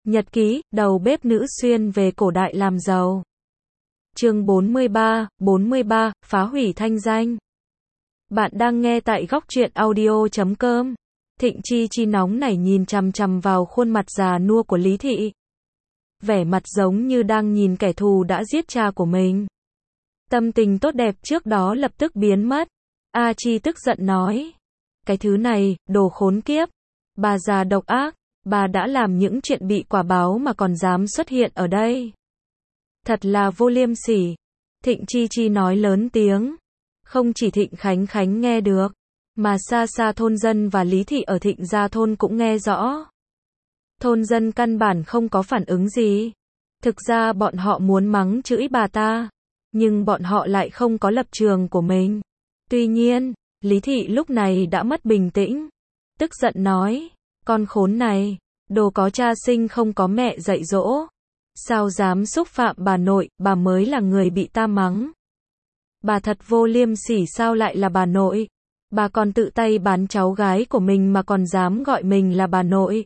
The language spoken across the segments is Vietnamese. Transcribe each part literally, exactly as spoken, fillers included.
Nhật ký, đầu bếp nữ xuyên về cổ đại làm giàu. Chương bốn mươi ba, bốn mươi ba, phá hủy thanh danh. Bạn đang nghe tại góc truyện audio chấm com. Thịnh Chi Chi nóng nảy nhìn chằm chằm vào khuôn mặt già nua của Lý Thị. Vẻ mặt giống như đang nhìn kẻ thù đã giết cha của mình. Tâm tình tốt đẹp trước đó lập tức biến mất. A Chi tức giận nói. Cái thứ này, đồ khốn kiếp. Bà già độc ác. Bà đã làm những chuyện bị quả báo mà còn dám xuất hiện ở đây. Thật là vô liêm sỉ. Thịnh Chi Chi nói lớn tiếng. Không chỉ Thịnh Khánh Khánh nghe được, mà xa xa thôn dân và Lý Thị ở Thịnh Gia thôn cũng nghe rõ. Thôn dân căn bản không có phản ứng gì. Thực ra bọn họ muốn mắng chửi bà ta, nhưng bọn họ lại không có lập trường của mình. Tuy nhiên, Lý Thị lúc này đã mất bình tĩnh. Tức giận nói, con khốn này, đồ có cha sinh không có mẹ dạy dỗ. Sao dám xúc phạm bà nội, bà mới là người bị ta mắng. Bà thật vô liêm sỉ, sao lại là bà nội? Bà còn tự tay bán cháu gái của mình mà còn dám gọi mình là bà nội.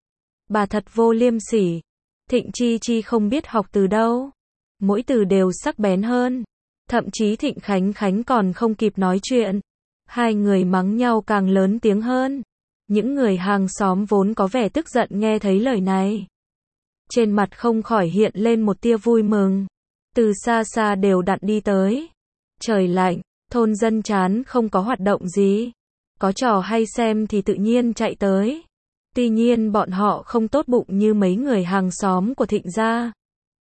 Bà thật vô liêm sỉ. Thịnh Chi Chi không biết học từ đâu. Mỗi từ đều sắc bén hơn. Thậm chí Thịnh Khánh Khánh còn không kịp nói chuyện. Hai người mắng nhau càng lớn tiếng hơn. Những người hàng xóm vốn có vẻ tức giận nghe thấy lời này. Trên mặt không khỏi hiện lên một tia vui mừng. Từ xa xa đều đặn đi tới. Trời lạnh, thôn dân chán không có hoạt động gì. Có trò hay xem thì tự nhiên chạy tới. Tuy nhiên bọn họ không tốt bụng như mấy người hàng xóm của Thịnh gia.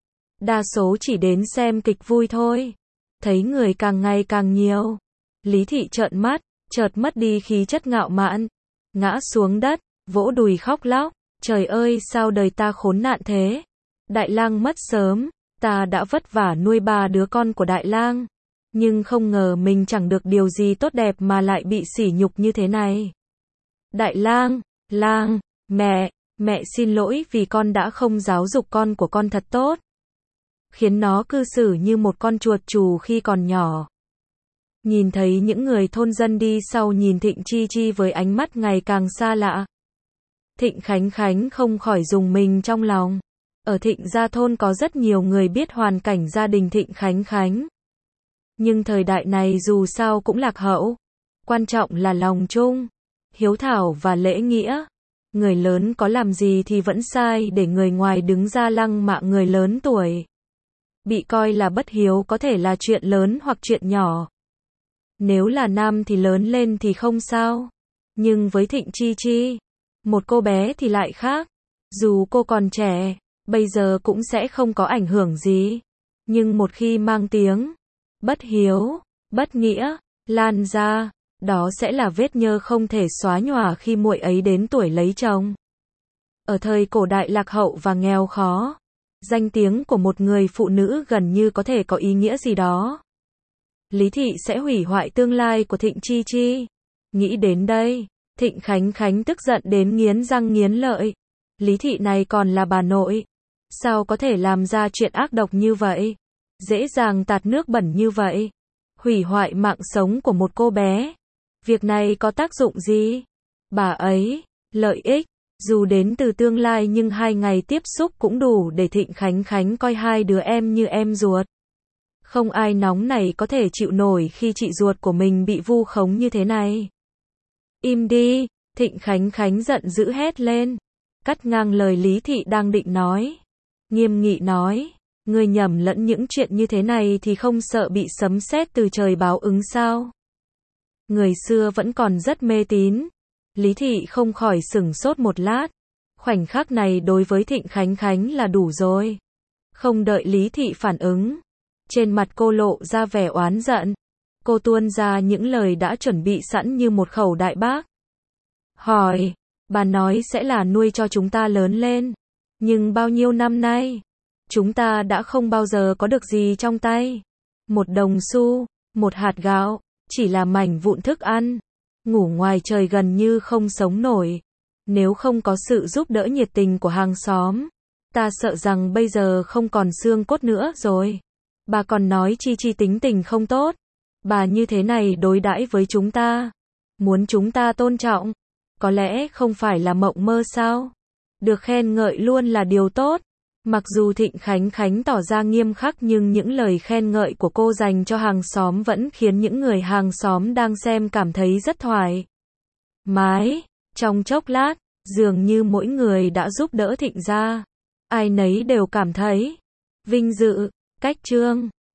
Đa số chỉ đến xem kịch vui thôi. Thấy người càng ngày càng nhiều. Lý Thị trợn mắt, chợt mất đi khí chất ngạo mạn. Ngã xuống đất, vỗ đùi khóc lóc. Trời ơi, sao đời ta khốn nạn thế? Đại lang mất sớm, ta đã vất vả nuôi ba đứa con của đại lang. Nhưng không ngờ mình chẳng được điều gì tốt đẹp mà lại bị sỉ nhục như thế này. Đại lang, lang, mẹ, mẹ xin lỗi vì con đã không giáo dục con của con thật tốt. Khiến nó cư xử như một con chuột chù khi còn nhỏ. Nhìn thấy những người thôn dân đi sau nhìn Thịnh Chi Chi với ánh mắt ngày càng xa lạ. Thịnh Khánh Khánh không khỏi rùng mình trong lòng. Ở Thịnh Gia thôn có rất nhiều người biết hoàn cảnh gia đình Thịnh Khánh Khánh. Nhưng thời đại này dù sao cũng lạc hậu. Quan trọng là lòng chung, hiếu thảo và lễ nghĩa. Người lớn có làm gì thì vẫn sai để người ngoài đứng ra lăng mạ người lớn tuổi. Bị coi là bất hiếu có thể là chuyện lớn hoặc chuyện nhỏ. Nếu là nam thì lớn lên thì không sao. Nhưng với Thịnh Chi Chi, một cô bé thì lại khác. Dù cô còn trẻ, bây giờ cũng sẽ không có ảnh hưởng gì. Nhưng một khi mang tiếng bất hiếu, bất nghĩa lan ra, đó sẽ là vết nhơ không thể xóa nhòa khi muội ấy đến tuổi lấy chồng. Ở thời cổ đại lạc hậu và nghèo khó, danh tiếng của một người phụ nữ gần như có thể có ý nghĩa gì đó. Lý Thị sẽ hủy hoại tương lai của Thịnh Chi Chi. Nghĩ đến đây, Thịnh Khánh Khánh tức giận đến nghiến răng nghiến lợi. Lý Thị này còn là bà nội. Sao có thể làm ra chuyện ác độc như vậy? Dễ dàng tạt nước bẩn như vậy. Hủy hoại mạng sống của một cô bé. Việc này có tác dụng gì? Bà ấy, lợi ích, dù đến từ tương lai nhưng hai ngày tiếp xúc cũng đủ để Thịnh Khánh Khánh coi hai đứa em như em ruột. Không ai nóng này có thể chịu nổi khi chị ruột của mình bị vu khống như thế này. Im đi, Thịnh Khánh Khánh giận dữ hét lên. Cắt ngang lời Lý Thị đang định nói. Nghiêm nghị nói, người nhầm lẫn những chuyện như thế này thì không sợ bị sấm sét từ trời báo ứng sao? Người xưa vẫn còn rất mê tín. Lý Thị không khỏi sửng sốt một lát. Khoảnh khắc này đối với Thịnh Khánh Khánh là đủ rồi. Không đợi Lý Thị phản ứng. Trên mặt cô lộ ra vẻ oán giận. Cô tuôn ra những lời đã chuẩn bị sẵn như một khẩu đại bác. Hỏi, bà nói sẽ là nuôi cho chúng ta lớn lên. Nhưng bao nhiêu năm nay, chúng ta đã không bao giờ có được gì trong tay. Một đồng xu, một hạt gạo, chỉ là mảnh vụn thức ăn. Ngủ ngoài trời gần như không sống nổi. Nếu không có sự giúp đỡ nhiệt tình của hàng xóm, ta sợ rằng bây giờ không còn xương cốt nữa rồi. Bà còn nói Chi Chi tính tình không tốt. Bà như thế này đối đãi với chúng ta. Muốn chúng ta tôn trọng. Có lẽ không phải là mộng mơ sao? Được khen ngợi luôn là điều tốt. Mặc dù Thịnh Khánh Khánh tỏ ra nghiêm khắc nhưng những lời khen ngợi của cô dành cho hàng xóm vẫn khiến những người hàng xóm đang xem cảm thấy rất thoải mái. Trong chốc lát, dường như mỗi người đã giúp đỡ Thịnh ra. Ai nấy đều cảm thấy vinh dự. Cách chương